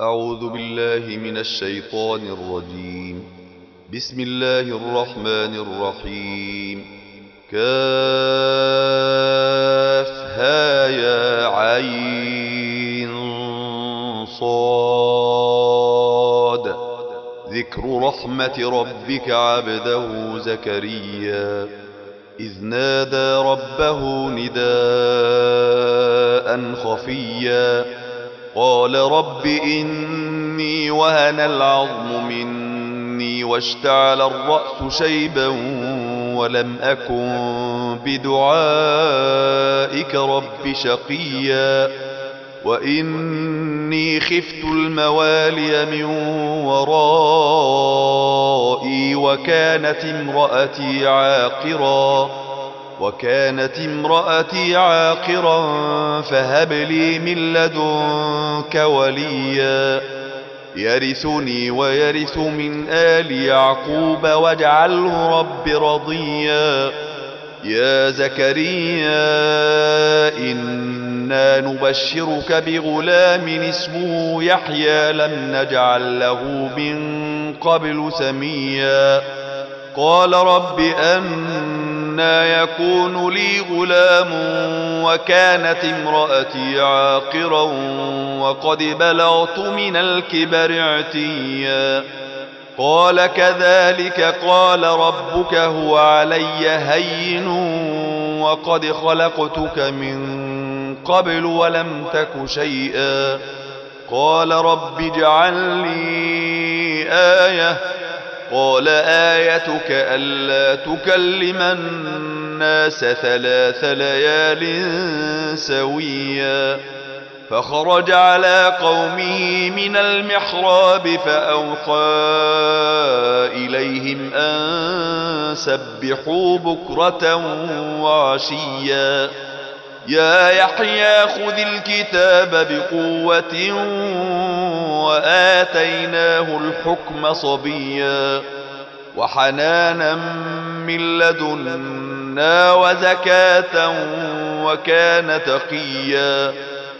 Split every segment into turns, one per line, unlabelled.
أعوذ بالله من الشيطان الرجيم. بسم الله الرحمن الرحيم. كافها يا عين صاد. ذكر رحمة ربك عبده زكريا إذ نادى ربه نداء خفيا قال رب إني وهن العظم مني واشتعل الرأس شيبا ولم أكن بدعائك رب شقيا وإني خفت الموالي من ورائي وكانت امرأتي عاقرا فهب لي من لدنك وليا يرثني ويرث من آل يعقوب واجعله رب رضيا. يا زكريا إنا نبشرك بغلام اسمه يحيى لم نجعل له من قبل سميا قال رب أنى يكون لي غلام وكانت امرأتي عاقرا وقد بلغت من الكبر عتيا قال كذلك قال ربك هو علي هين وقد خلقتك من قبل ولم تك شيئا قال رب اجعل لي آية قال آيتك ألا تكلم الناس 3 ليال سويا فخرج على قومه من المحراب فأوحى إليهم أن سبحوا بكرة وعشيا يا يحيى خذ الكتاب بقوة وآتيناه الحكم صبيا وحنانا من لدنا وزكاة وكان تقيا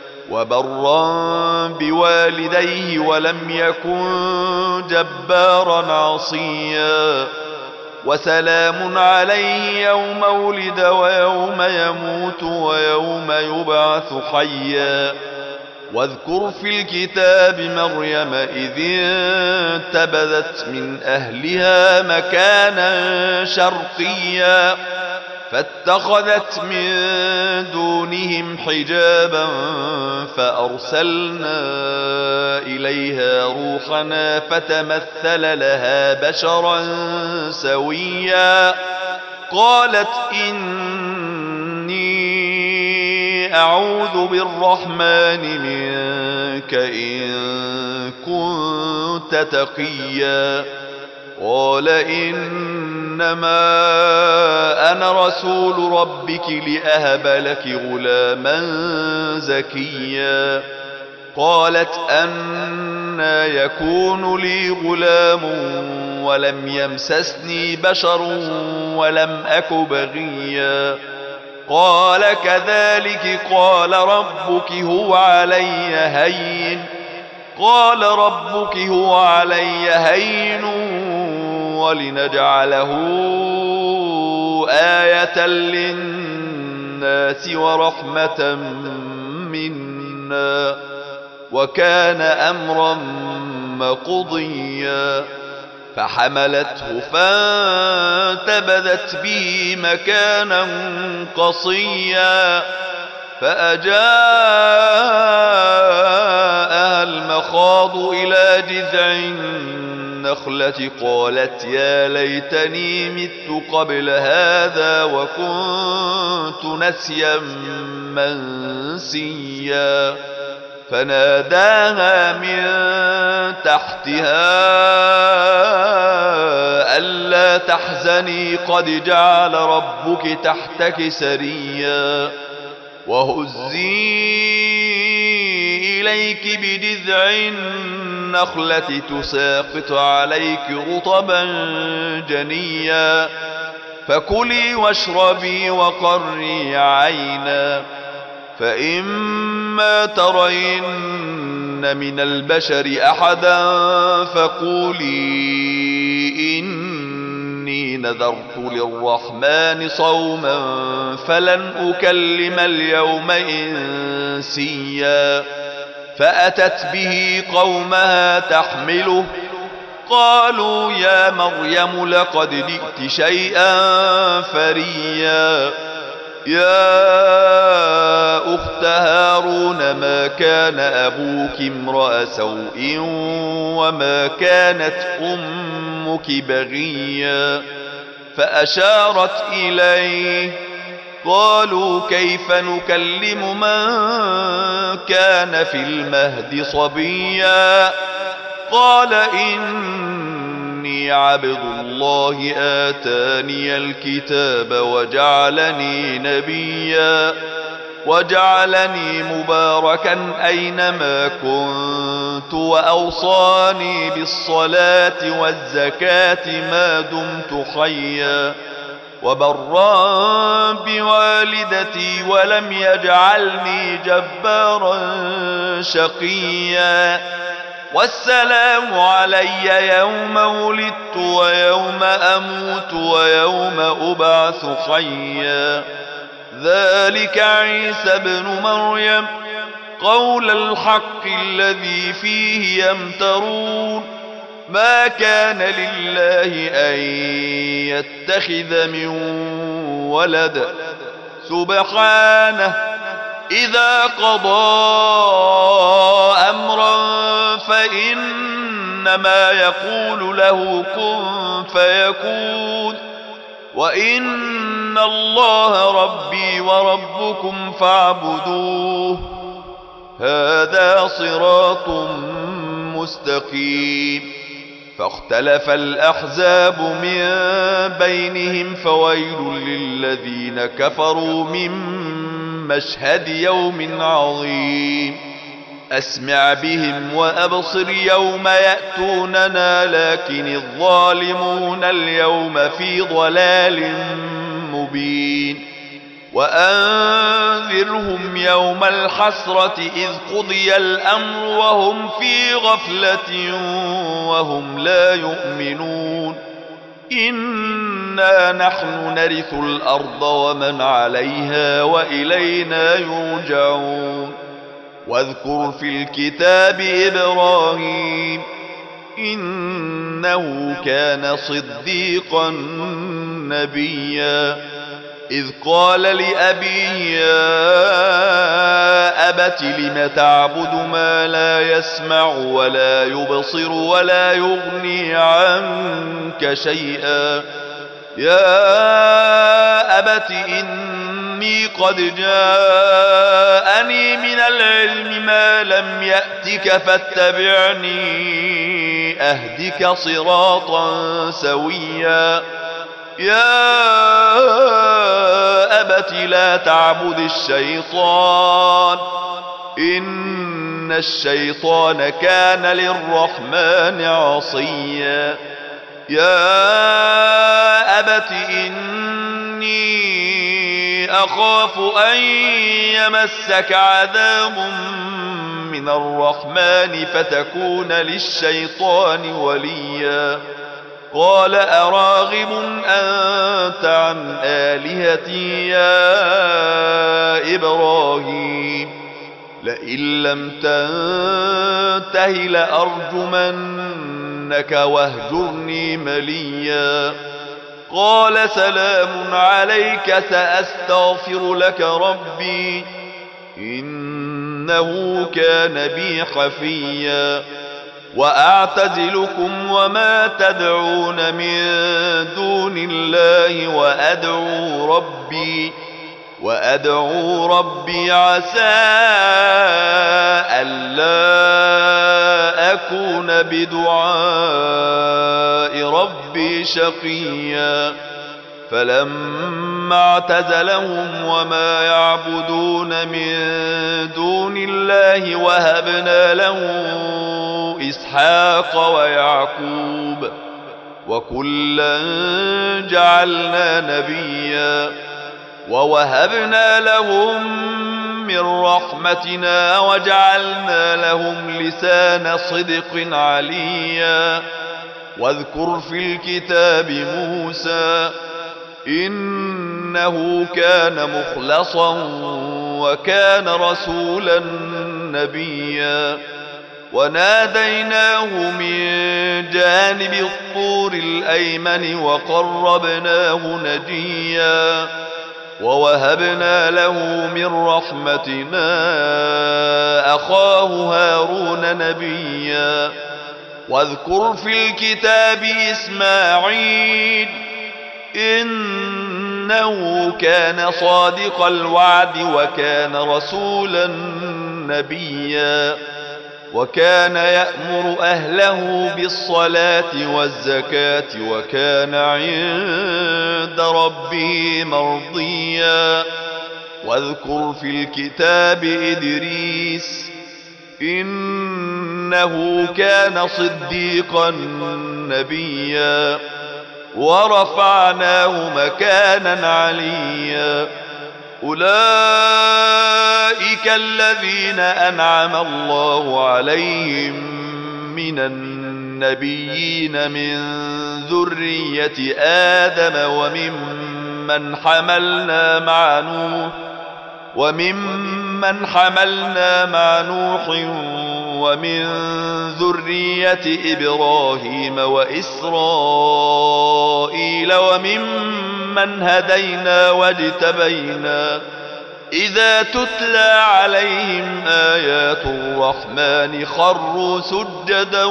وبرا بوالديه ولم يكن جبارا عصيا وسلام عليه يوم ولد ويوم يموت ويوم يبعث حيا واذكر في الكتاب مريم إذ انتبذت من أهلها مكانا شرقيا فاتخذت من دونهم حجابا فأرسلنا إليها روحنا فتمثل لها بشرا سويا قالت إني أعوذ بالرحمن منك إن كنت تقيا قال إنما أنا رسول ربك لأهب لك غلاما زكيا قالت أنى يكون لي غلام ولم يمسسني بشر ولم أك بغيا قال كذلك قال ربك هو علي هين ولنجعله آية للناس ورحمة منا وكان أمرا مقضيا فحملته فانتبذت به مكانا قصيا فأجاءها المخاض إلى جذع النخلة قالت يا ليتني مت قبل هذا وكنت نسيا منسيا فناداها من تحتها ألا تحزني قد جعل ربك تحتك سريا وهزي إليك بجذع النخلة تساقط عليك رطبا جنيا فكلي واشربي وقري عينا فإما ترين من البشر أحدا فقولي إني نذرت للرحمن صوما فلن أكلم اليوم إنسيا فأتت به قومها تحمله قالوا يا مريم لقد جئت شيئا فريا يا أخت هارون ما كان أبوك امرأ سوء وما كانت أمك بغيا فأشارت إليه قالوا كيف نكلم من كان في المهد صبيا قال إني عبد الله آتاني الكتاب وجعلني نبيا وجعلني مباركا أينما كنت وأوصاني بالصلاة والزكاة ما دمت حيا وبرا بوالدتي ولم يجعلني جبارا شقيا والسلام علي يوم ولدت ويوم أموت ويوم أبعث حيا ذلك عيسى ابن مريم قول الحق الذي فيه يمترون ما كان لله أن يتخذ من ولد سبحانه إذا قضى أمرا فإنما يقول له كن فيكون وإن الله ربي وربكم فاعبدوه هذا صراط مستقيم فاختلف الأحزاب من بينهم فويل للذين كفروا من مشهد يوم عظيم أسمع بهم وأبصر يوم يأتوننا لكن الظالمون اليوم في ضلال مبين وأنذرهم يوم الحسرة إذ قضي الأمر وهم في غفلة وهم لا يؤمنون إنا نحن نرث الأرض ومن عليها وإلينا يرجعون واذكر في الكتاب إبراهيم إنه كان صديقا نبيا إذ قال لأبيه يا أبت لم تعبد ما لا يسمع ولا يبصر ولا يغني عنك شيئا يا أبت إني قد جاءني من العلم ما لم يأتك فاتبعني أهدك صراطا سويا يا أبت لا تعبد الشيطان إن الشيطان كان للرحمن عصيا يا أبت إني أخاف أن يمسك عذاب من الرحمن فتكون للشيطان وليا قال أراغب أنت عن آلهتي يا إبراهيم لئن لم تنته لأرجمنك واهجرني مليا قال سلام عليك سأستغفر لك ربي إنه كان بي حفيا وأعتزلكم وما تدعون من دون الله وأدعو ربي عسى ألا أكون بدعاء ربي شقيا فلما اعتزلهم وما يعبدون من دون الله وهبنا له إسحاق ويعقوب وكلا جعلنا نبيا ووهبنا لهم من رحمتنا وجعلنا لهم لسان صدق عليا. واذكر في الكتاب موسى إنه كان مخلصا وكان رسولا نبيا. وناديناه من جانب الطور الأيمن وقربناه نجيا. ووهبنا له من رحمتنا أخاه هارون نبيا. واذكر في الكتاب إسماعيل إنه كان صادق الوعد وكان رسولا نبيا. وكان يأمر أهله بالصلاة والزكاة وكان عند ربه مرضيا. واذكر في الكتاب إدريس إنه كان صديقا نبيا. ورفعناه مكانا عليا. أولئك الذين أنعم الله عليهم من النبيين من ذرية آدم وممن حملنا مع نوح ومن ذرية إبراهيم وإسرائيل وممن هدينا واجتبينا. إذا تتلى عليهم آيات الرحمن خروا سجدا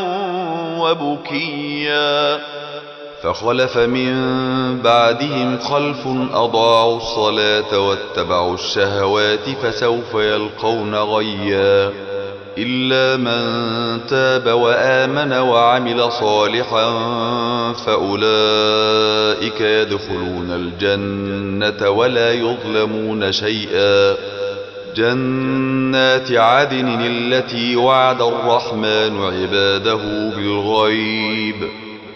وبكيا. فخلف من بعدهم خلف أضاعوا الصلاة واتبعوا الشهوات فسوف يلقون غيا. إلا من تاب وآمن وعمل صالحا فأولئك يدخلون الجنة ولا يظلمون شيئا. جنات عدن التي وعد الرحمن عباده بالغيب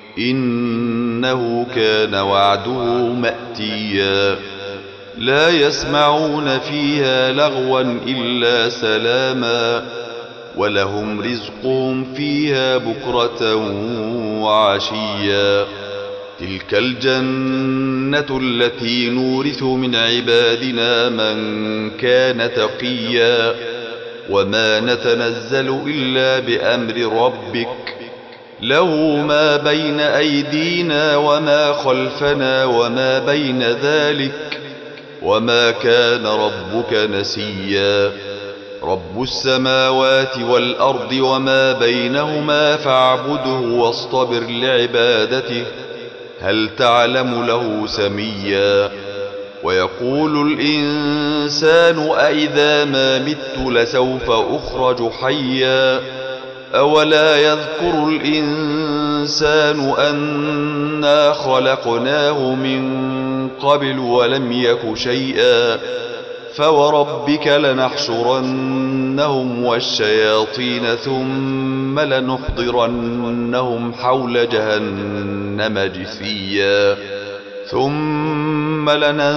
إنه كان وعده مأتيا. لا يسمعون فيها لغوا إلا سلاما ولهم رزقهم فيها بكرة وعشيا. تلك الجنة التي نورث من عبادنا من كان تقيا. وما نتنزل إلا بأمر ربك له ما بين أيدينا وما خلفنا وما بين ذلك وما كان ربك نسيا. رب السماوات والأرض وما بينهما فاعبده واصطبر لعبادته هل تعلم له سميا. ويقول الإنسان أإذا ما مت لسوف أخرج حيا. أولا يذكر الإنسان أنا خلقناه من قبل ولم يك شيئا. فوربك لنحشرنهم والشياطين ثم لنحضرنهم حول جهنم جثيا. ثم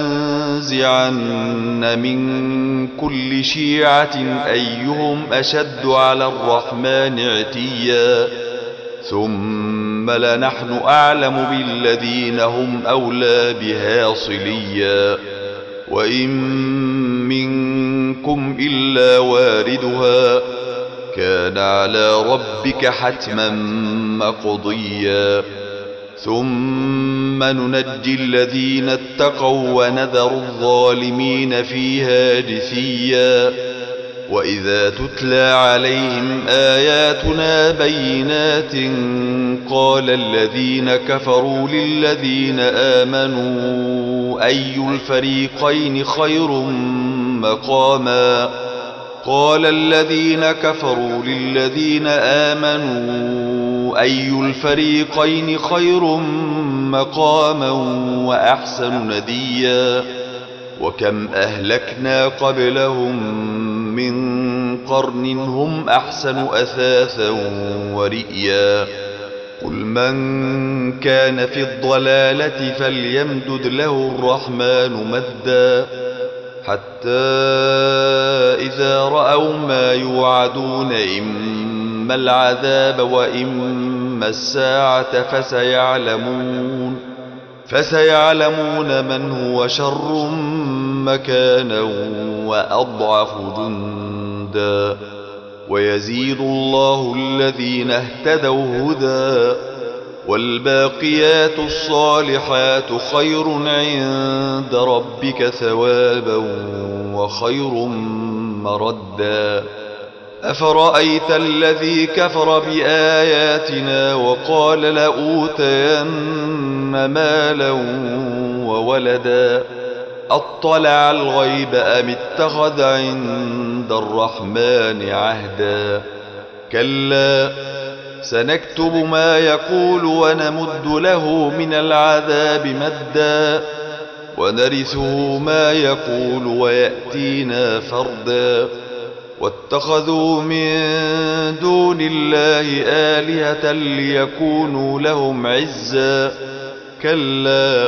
لننزعن من كل شيعة أيهم أشد على الرحمن عتيا. ثم لنحن أعلم بالذين هم أولى بها صليا. وإن منكم إلا واردها كان على ربك حتما مقضيا. ثم ننجي الذين اتقوا ونذر الظالمين فيها جثيا. وإذا تتلى عليهم آياتنا بينات قال الذين كفروا للذين آمنوا أي الفريقين خير مقاما. قال الذين كفروا للذين آمنوا أي الفريقين خير مقاما وأحسن نديا. وكم أهلكنا قبلهم من قرن هم أحسن أثاثا ورئيا. قل من كان في الضلالة فليمدد له الرحمن مدا حتى إذا رأوا ما يوعدون إما العذاب وإما الساعة فسيعلمون من هو شر مكانا وأضعف جندا. ويزيد الله الذين اهتدوا هدى، والباقيات الصالحات خير عند ربك ثوابا وخير مردا. أفرأيت الذي كفر بآياتنا وقال لأوتين مالا وولدا أطلع الغيب أم اتخذ عند الرحمن عهدا. كلا سنكتب ما يقول ونمد له من العذاب مدا، ونرثه ما يقول ويأتينا فردا. واتخذوا من دون الله آلهة ليكونوا لهم عزا. كلا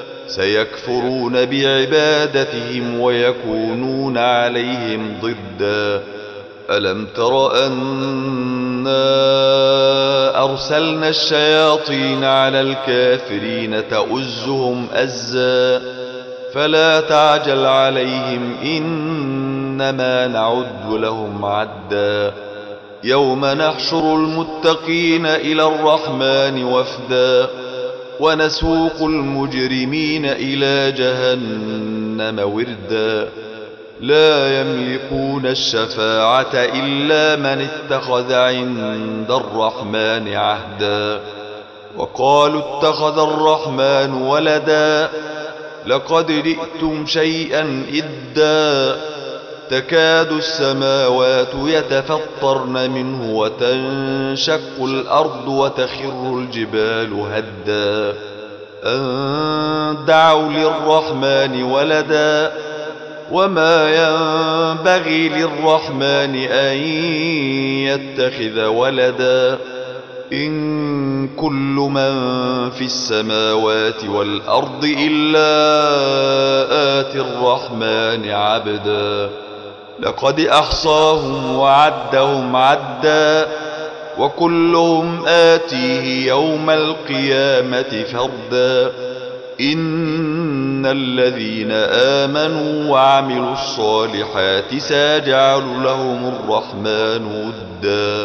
سيكفرون بعبادتهم ويكونون عليهم ضدا. ألم تر أنا أرسلنا الشياطين على الكافرين تؤزهم أزا. فلا تعجل عليهم إنما نعد لهم عدا. يوم نحشر المتقين إلى الرحمن وفدا، ونسوق المجرمين إلى جهنم وردا. لا يملكون الشفاعة إلا من اتخذ عند الرحمن عهدا. وقالوا اتخذ الرحمن ولدا لقد جئتم شيئا إدا. تكاد السماوات يتفطرن منه وتنشق الأرض وتخر الجبال هدا أن دعوا للرحمن ولدا. وما ينبغي للرحمن أن يتخذ ولدا. إن كل من في السماوات والأرض إلا آتي الرحمن عبدا. لقد أحصاهم وعدهم عدا، وكلهم آتيه يوم القيامة فردا. إن الذين آمنوا وعملوا الصالحات سيجعل لهم الرحمن ودا.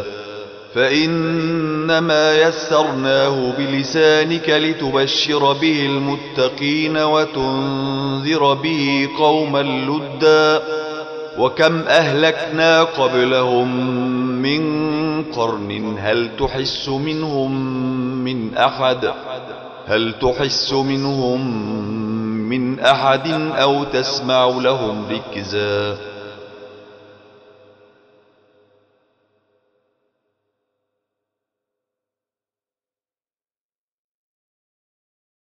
فإنما يسرناه بلسانك لتبشر به المتقين وتنذر به قوما لدا. وكم أهلكنا قبلهم من قرن هل تحس منهم من أحد أو تسمع لهم ركزا.